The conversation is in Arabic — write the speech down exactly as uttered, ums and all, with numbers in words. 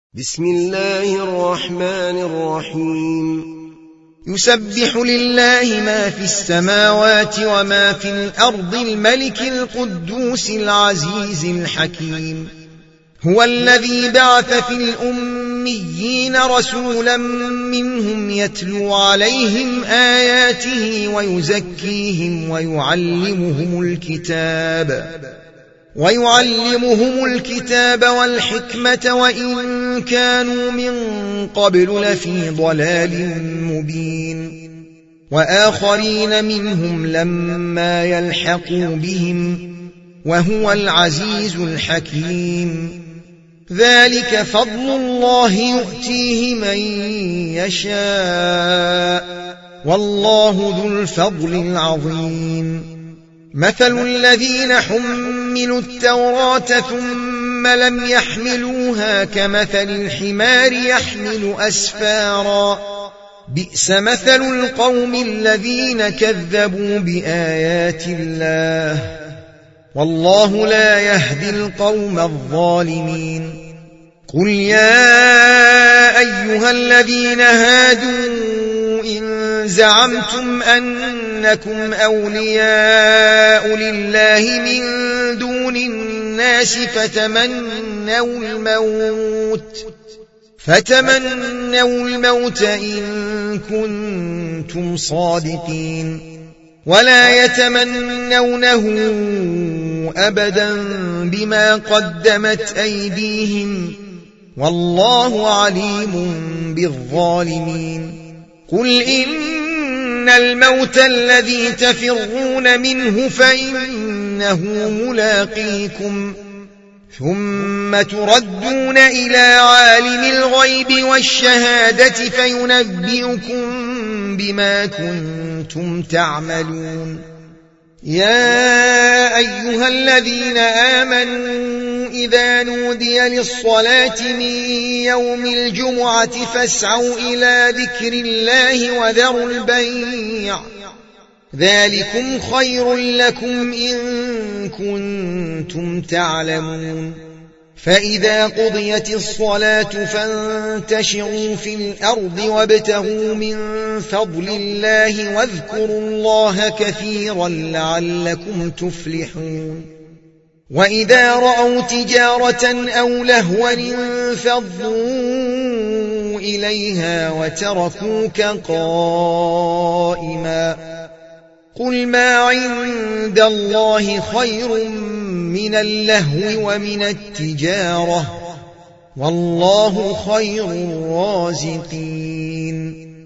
بسم الله الرحمن الرحيم يسبح لله ما في السماوات وما في الأرض الملك القدوس العزيز الحكيم هو الذي بعث في الأميين رسولا منهم يتلو عليهم آياته ويزكيهم ويعلمهم الكتاب ويعلمهم الكتاب والحكمة وإن كانوا من قبل لفي ضلال مبين وآخرين منهم لما يلحقوا بهم وهو العزيز الحكيم ذلك فضل الله يؤتيه من يشاء والله ذو الفضل العظيم مثل الذين حملوا التوراة ثم لم يحملوها كمثل الحمار يحمل أسفارا بئس مثل القوم الذين كذبوا بآيات الله والله لا يهدي القوم الظالمين قل يا أيها الذين هادوا إن زعمتم أنكم أولياء لله من دون الناس فتمنوا الموت فتمنوا الموت إن كنتم صادقين ولا يتمنونه أبدا بما قدمت أيديهم والله عليم بالظالمين قل إن الموت الذي تفرون منه فإنه ملاقيكم ثم تردون إلى عالم الغيب والشهادة فينبئكم بما كنتم تعملون يا أيها الذين آمنوا إذا نودي للصلاة من يوم الجمعة فاسعوا إلى ذكر الله وذروا البيع ذلكم خير لكم إن كنتم تعلمون فإذا قضيت الصلاة فانتشروا في الأرض وابتغوا من فضل الله واذكروا الله كثيرا لعلكم تفلحون وإذا رأوا تجارة أو لهوا انفضوا إليها وتركوك قائما قل ما عند الله خير من اللهو ومن التجارة والله خير الرازقين